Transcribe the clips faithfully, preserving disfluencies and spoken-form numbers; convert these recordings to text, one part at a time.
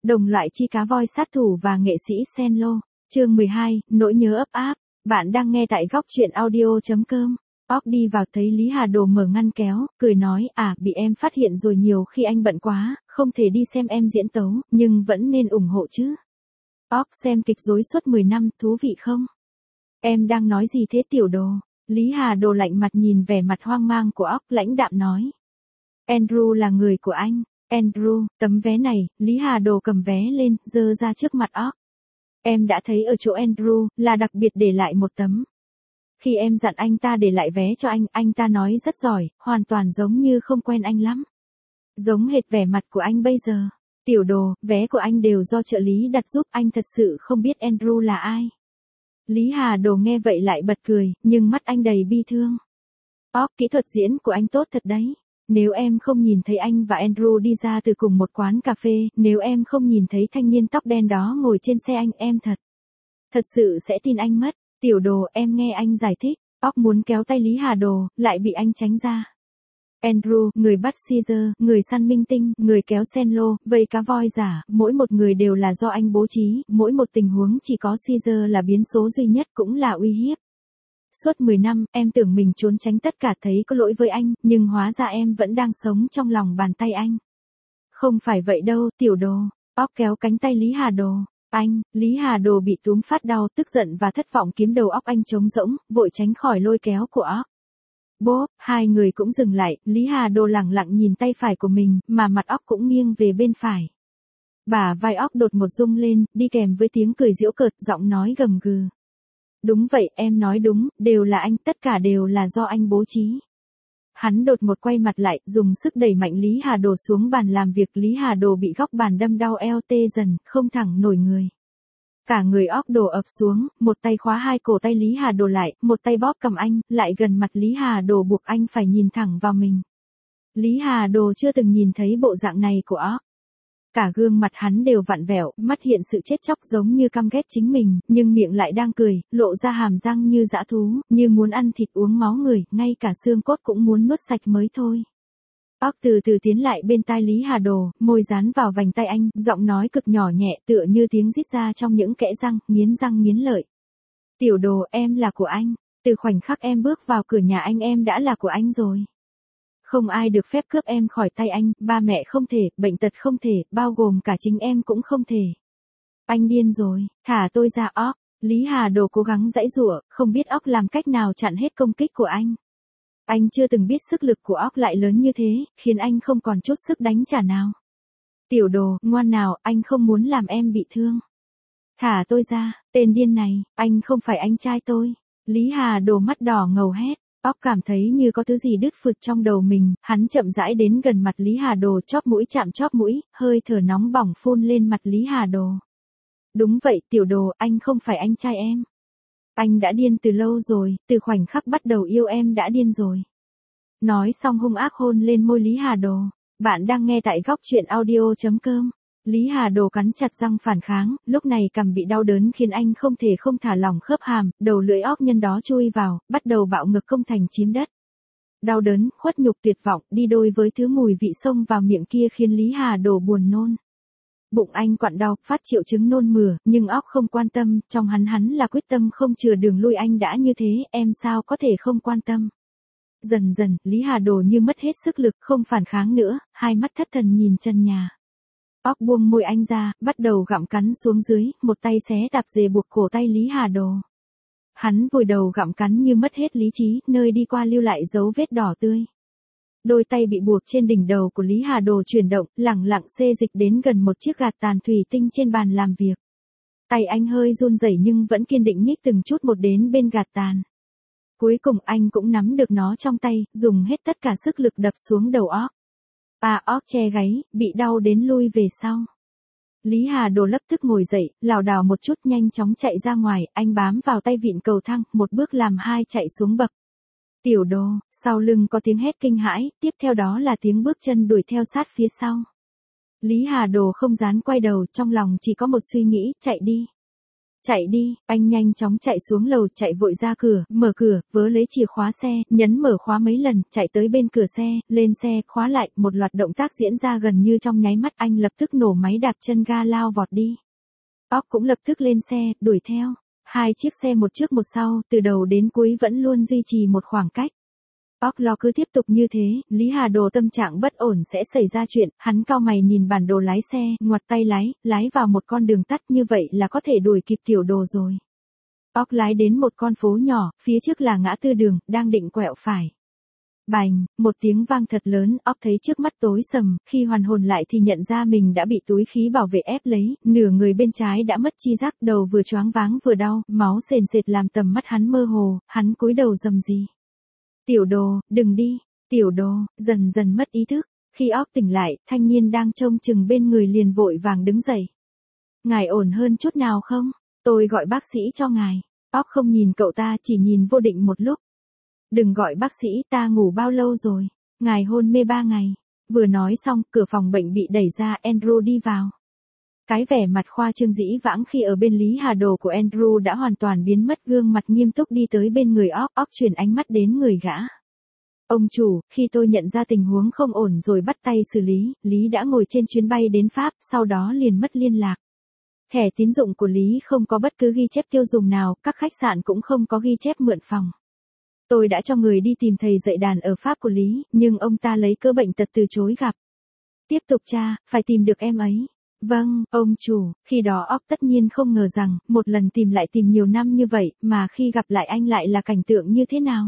Đồng loại chi cá voi sát thủ và nghệ sĩ Senlo. Chương mười hai, nỗi nhớ ấp áp. Bạn đang nghe tại góc truyện audio chấm com. Óc đi vào thấy Lý Hà Đồ mở ngăn kéo, cười nói, à, bị em phát hiện rồi, nhiều khi anh bận quá, không thể đi xem em diễn tấu, nhưng vẫn nên ủng hộ chứ. Óc xem kịch dối suốt mười năm, thú vị không? Em đang nói gì thế Tiểu Đồ? Lý Hà Đồ lạnh mặt nhìn vẻ mặt hoang mang của Óc, lãnh đạm nói. Andrew là người của anh. Andrew, tấm vé này, Lý Hà Đồ cầm vé lên, giơ ra trước mặt Óc. Em đã thấy ở chỗ Andrew, là đặc biệt để lại một tấm. Khi em dặn anh ta để lại vé cho anh, anh ta nói rất giỏi, hoàn toàn giống như không quen anh lắm. Giống hệt vẻ mặt của anh bây giờ. Tiểu Đồ, vé của anh đều do trợ lý đặt giúp, anh thật sự không biết Andrew là ai. Lý Hà Đồ nghe vậy lại bật cười, nhưng mắt anh đầy bi thương. Óc, kỹ thuật diễn của anh tốt thật đấy. Nếu em không nhìn thấy anh và Andrew đi ra từ cùng một quán cà phê, nếu em không nhìn thấy thanh niên tóc đen đó ngồi trên xe anh, em thật. Thật sự sẽ tin anh mất. Tiểu Đồ, em nghe anh giải thích. Óc muốn kéo tay Lý Hà Đồ, lại bị anh tránh ra. Andrew, người bắt Caesar, người săn minh tinh, người kéo Senlo, vây cá voi giả, mỗi một người đều là do anh bố trí, mỗi một tình huống chỉ có Caesar là biến số duy nhất, cũng là uy hiếp. Suốt mười năm, em tưởng mình trốn tránh tất cả, thấy có lỗi với anh, nhưng hóa ra em vẫn đang sống trong lòng bàn tay anh. Không phải vậy đâu, Tiểu Đồ. Óc kéo cánh tay Lý Hà Đồ. Anh, Lý Hà Đồ bị túm phát đau, tức giận và thất vọng kiếm đầu Óc anh trống rỗng, vội tránh khỏi lôi kéo của Óc. Bốp, hai người cũng dừng lại, Lý Hà Đồ lẳng lặng nhìn tay phải của mình, mà mặt Óc cũng nghiêng về bên phải. Bả vai Óc đột một rung lên, đi kèm với tiếng cười giễu cợt, giọng nói gầm gừ. Đúng vậy, em nói đúng, đều là anh, tất cả đều là do anh bố trí. Hắn đột một quay mặt lại, dùng sức đẩy mạnh Lý Hà Đồ xuống bàn làm việc. Lý Hà Đồ bị góc bàn đâm đau eo tê dần, không thẳng nổi người. Cả người Óc đổ ập xuống, một tay khóa hai cổ tay Lý Hà Đồ lại, một tay bóp cầm anh, lại gần mặt Lý Hà Đồ buộc anh phải nhìn thẳng vào mình. Lý Hà Đồ chưa từng nhìn thấy bộ dạng này của Óc. Cả gương mặt hắn đều vặn vẹo, mắt hiện sự chết chóc giống như căm ghét chính mình, nhưng miệng lại đang cười, lộ ra hàm răng như dã thú, như muốn ăn thịt uống máu người, ngay cả xương cốt cũng muốn nuốt sạch mới thôi. Óc từ từ tiến lại bên tai Lý Hà Đồ, môi dán vào vành tay anh, giọng nói cực nhỏ nhẹ tựa như tiếng rít ra trong những kẽ răng, nghiến răng nghiến lợi. Tiểu Đồ, em là của anh. Từ khoảnh khắc em bước vào cửa nhà anh, em đã là của anh rồi. Không ai được phép cướp em khỏi tay anh, ba mẹ không thể, bệnh tật không thể, bao gồm cả chính em cũng không thể. Anh điên rồi, thả tôi ra Óc. Lý Hà Đồ cố gắng giãy giụa, không biết Óc làm cách nào chặn hết công kích của anh. Anh chưa từng biết sức lực của Óc lại lớn như thế, khiến anh không còn chút sức đánh trả nào. Tiểu Đồ, ngoan nào, anh không muốn làm em bị thương. Thả tôi ra, tên điên này, anh không phải anh trai tôi. Lý Hà Đồ mắt đỏ ngầu hét. Óc cảm thấy như có thứ gì đứt phụt trong đầu mình, hắn chậm rãi đến gần mặt Lý Hà Đồ, chóp mũi chạm chóp mũi, hơi thở nóng bỏng phun lên mặt Lý Hà Đồ. Đúng vậy, Tiểu Đồ, anh không phải anh trai em. Anh đã điên từ lâu rồi, từ khoảnh khắc bắt đầu yêu em đã điên rồi. Nói xong hung ác hôn lên môi Lý Hà Đồ. Bạn đang nghe tại góc truyện audio chấm com. Lý Hà Đồ cắn chặt răng phản kháng, lúc này cằm bị đau đớn khiến anh không thể không thả lỏng khớp hàm, đầu lưỡi Óc nhân đó chui vào, bắt đầu bạo ngược công thành chiếm đất. Đau đớn, khuất nhục, tuyệt vọng, đi đôi với thứ mùi vị xông vào miệng kia khiến Lý Hà Đồ buồn nôn. Bụng anh quặn đau, phát triệu chứng nôn mửa, nhưng Óc không quan tâm, trong hắn hắn là quyết tâm không chừa đường lui. Anh đã như thế, em sao có thể không quan tâm. Dần dần, Lý Hà Đồ như mất hết sức lực, không phản kháng nữa, hai mắt thất thần nhìn trần nhà. Óc buông môi anh ra, bắt đầu gặm cắn xuống dưới, một tay xé tạp dề buộc cổ tay Lý Hà Đồ. Hắn vùi đầu gặm cắn như mất hết lý trí, nơi đi qua lưu lại dấu vết đỏ tươi. Đôi tay bị buộc trên đỉnh đầu của Lý Hà Đồ chuyển động, lẳng lặng xê dịch đến gần một chiếc gạt tàn thủy tinh trên bàn làm việc. Tay anh hơi run rẩy nhưng vẫn kiên định nhích từng chút một đến bên gạt tàn. Cuối cùng anh cũng nắm được nó trong tay, dùng hết tất cả sức lực đập xuống đầu Óc. À, Óc che gáy, bị đau đến lui về sau. Lý Hà Đồ lập tức ngồi dậy, lảo đảo một chút nhanh chóng chạy ra ngoài, anh bám vào tay vịn cầu thang, một bước làm hai chạy xuống bậc. Tiểu Đồ, sau lưng có tiếng hét kinh hãi, tiếp theo đó là tiếng bước chân đuổi theo sát phía sau. Lý Hà Đồ không dám quay đầu, trong lòng chỉ có một suy nghĩ, chạy đi. Chạy đi, anh nhanh chóng chạy xuống lầu, chạy vội ra cửa, mở cửa, vớ lấy chìa khóa xe, nhấn mở khóa mấy lần, chạy tới bên cửa xe, lên xe, khóa lại, một loạt động tác diễn ra gần như trong nháy mắt, anh lập tức nổ máy đạp chân ga lao vọt đi. Óc cũng lập tức lên xe, đuổi theo. Hai chiếc xe một trước một sau, từ đầu đến cuối vẫn luôn duy trì một khoảng cách. Óc lo cứ tiếp tục như thế, Lý Hà Đồ tâm trạng bất ổn sẽ xảy ra chuyện, hắn cau mày nhìn bản đồ lái xe, ngoặt tay lái, lái vào một con đường tắt như vậy là có thể đuổi kịp tiểu đồ rồi. Óc lái đến một con phố nhỏ, phía trước là ngã tư đường, đang định quẹo phải. Bành, một tiếng vang thật lớn, Óc thấy trước mắt tối sầm, khi hoàn hồn lại thì nhận ra mình đã bị túi khí bảo vệ ép lấy, nửa người bên trái đã mất chi giác, đầu vừa choáng váng vừa đau, máu sền sệt làm tầm mắt hắn mơ hồ, hắn cúi đầu rầm rì. Tiểu đồ, đừng đi, tiểu đồ, dần dần mất ý thức, khi Óc tỉnh lại, thanh niên đang trông chừng bên người liền vội vàng đứng dậy. Ngài ổn hơn chút nào không? Tôi gọi bác sĩ cho ngài. Óc không nhìn cậu ta, chỉ nhìn Vô Định một lúc. Đừng gọi bác sĩ, ta ngủ bao lâu rồi? Ngài hôn mê ba ngày. Vừa nói xong, cửa phòng bệnh bị đẩy ra, Andrew đi vào. Cái vẻ mặt khoa trương dĩ vãng khi ở bên Lý Hà Đồ của Andrew đã hoàn toàn biến mất, gương mặt nghiêm túc đi tới bên người Óc, Óc chuyển ánh mắt đến người gã. Ông chủ, khi tôi nhận ra tình huống không ổn rồi bắt tay xử lý, Lý đã ngồi trên chuyến bay đến Pháp, sau đó liền mất liên lạc. Thẻ tín dụng của Lý không có bất cứ ghi chép tiêu dùng nào, các khách sạn cũng không có ghi chép mượn phòng. Tôi đã cho người đi tìm thầy dạy đàn ở Pháp của Lý, nhưng ông ta lấy cớ bệnh tật từ chối gặp. Tiếp tục tra, phải tìm được em ấy. Vâng, ông chủ, khi đó Óc tất nhiên không ngờ rằng, một lần tìm lại tìm nhiều năm như vậy, mà khi gặp lại anh lại là cảnh tượng như thế nào.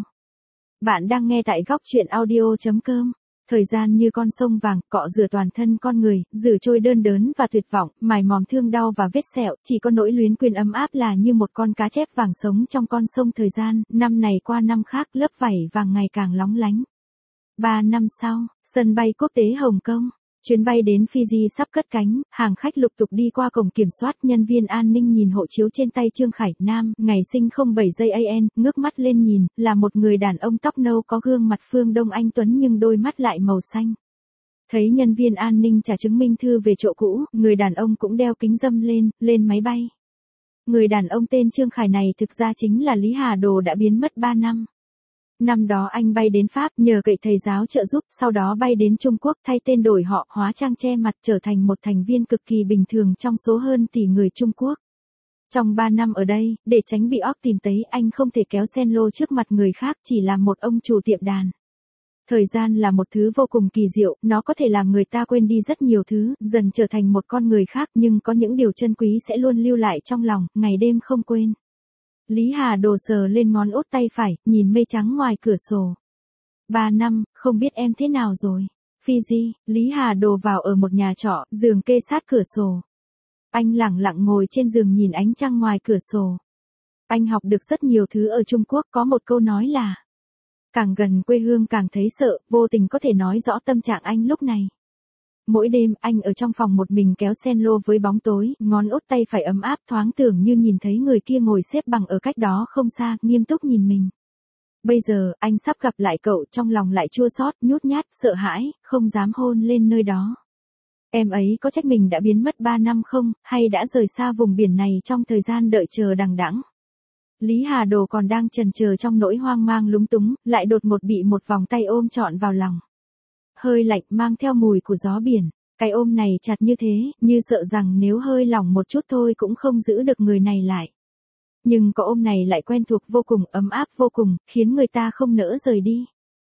Bạn đang nghe tại góc truyện audio chấm com. Thời gian như con sông vàng, cọ rửa toàn thân con người, rửa trôi đơn đớn và tuyệt vọng, mài mòn thương đau và vết sẹo, chỉ có nỗi luyến quên ấm áp là như một con cá chép vàng sống trong con sông thời gian, năm này qua năm khác, lớp vảy vàng ngày càng lóng lánh. Ba năm sau, sân bay quốc tế Hồng Kông. Chuyến bay đến Fiji sắp cất cánh, hàng khách lục tục đi qua cổng kiểm soát, nhân viên an ninh nhìn hộ chiếu trên tay Trương Khải, nam, ngày sinh không bảy giây a en, ngước mắt lên nhìn, là một người đàn ông tóc nâu có gương mặt phương Đông Anh Tuấn nhưng đôi mắt lại màu xanh. Thấy nhân viên an ninh trả chứng minh thư về chỗ cũ, người đàn ông cũng đeo kính râm lên, lên máy bay. Người đàn ông tên Trương Khải này thực ra chính là Lý Hà Đồ đã biến mất ba năm. Năm đó anh bay đến Pháp nhờ cậy thầy giáo trợ giúp, sau đó bay đến Trung Quốc thay tên đổi họ, hóa trang che mặt trở thành một thành viên cực kỳ bình thường trong số hơn tỷ người Trung Quốc. Trong ba năm ở đây, để tránh bị Óc tìm thấy, anh không thể kéo sen lô trước mặt người khác, chỉ là một ông chủ tiệm đàn. Thời gian là một thứ vô cùng kỳ diệu, nó có thể làm người ta quên đi rất nhiều thứ, dần trở thành một con người khác, nhưng có những điều chân quý sẽ luôn lưu lại trong lòng, ngày đêm không quên. Lý Hà Đồ sờ lên ngón út tay phải, nhìn mây trắng ngoài cửa sổ. Ba năm, không biết em thế nào rồi. Fiji, Lý Hà Đồ vào ở một nhà trọ, giường kê sát cửa sổ. Anh lẳng lặng ngồi trên giường nhìn ánh trăng ngoài cửa sổ. Anh học được rất nhiều thứ ở Trung Quốc, có một câu nói là càng gần quê hương càng thấy sợ, vô tình có thể nói rõ tâm trạng anh lúc này. Mỗi đêm, anh ở trong phòng một mình kéo sen lô với bóng tối, ngón út tay phải ấm áp, thoáng tưởng như nhìn thấy người kia ngồi xếp bằng ở cách đó không xa, nghiêm túc nhìn mình. Bây giờ, anh sắp gặp lại cậu, trong lòng lại chua xót, nhút nhát, sợ hãi, không dám hôn lên nơi đó. Em ấy có trách mình đã biến mất ba năm không, hay đã rời xa vùng biển này trong thời gian đợi chờ đằng đẵng. Lý Hà Đồ còn đang chần chờ trong nỗi hoang mang lúng túng, lại đột ngột bị một vòng tay ôm trọn vào lòng. Hơi lạnh mang theo mùi của gió biển, cái ôm này chặt như thế, như sợ rằng nếu hơi lỏng một chút thôi cũng không giữ được người này lại. Nhưng có ôm này lại quen thuộc vô cùng, ấm áp vô cùng, khiến người ta không nỡ rời đi.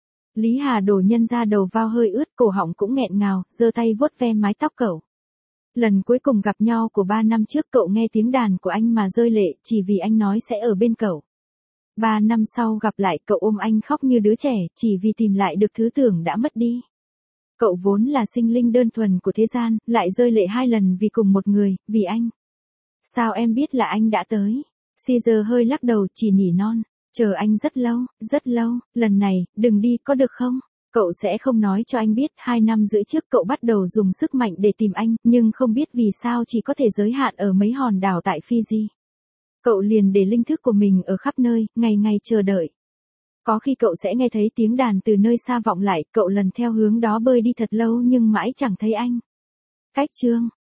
Lý Hà Đồ nhân ra đầu vào hơi ướt, cổ họng cũng nghẹn ngào, giơ tay vuốt ve mái tóc cậu. Lần cuối cùng gặp nhau của ba năm trước cậu nghe tiếng đàn của anh mà rơi lệ, chỉ vì anh nói sẽ ở bên cậu. Ba năm sau gặp lại cậu ôm anh khóc như đứa trẻ, chỉ vì tìm lại được thứ tưởng đã mất đi. Cậu vốn là sinh linh đơn thuần của thế gian, lại rơi lệ hai lần vì cùng một người, vì anh. Sao em biết là anh đã tới? Caesar hơi lắc đầu, chỉ nỉ non. Chờ anh rất lâu, rất lâu, lần này, đừng đi, có được không? Cậu sẽ không nói cho anh biết, hai năm rưỡi trước cậu bắt đầu dùng sức mạnh để tìm anh, nhưng không biết vì sao chỉ có thể giới hạn ở mấy hòn đảo tại Fiji. Cậu liền để linh thức của mình ở khắp nơi, ngày ngày chờ đợi. Có khi cậu sẽ nghe thấy tiếng đàn từ nơi xa vọng lại, cậu lần theo hướng đó bơi đi thật lâu nhưng mãi chẳng thấy anh. Cách chương,